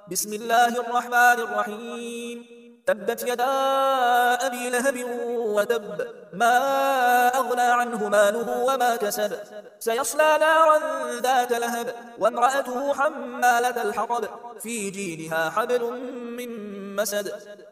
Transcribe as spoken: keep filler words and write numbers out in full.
بسم الله الرحمن الرحيم. تبت يدا أبي لهب وتب، ما أغنى عنه ماله وما كسب، سيصلى نارا ذات لهب، وامرأته حمالة الحطب، في جيدها حبل من مسد.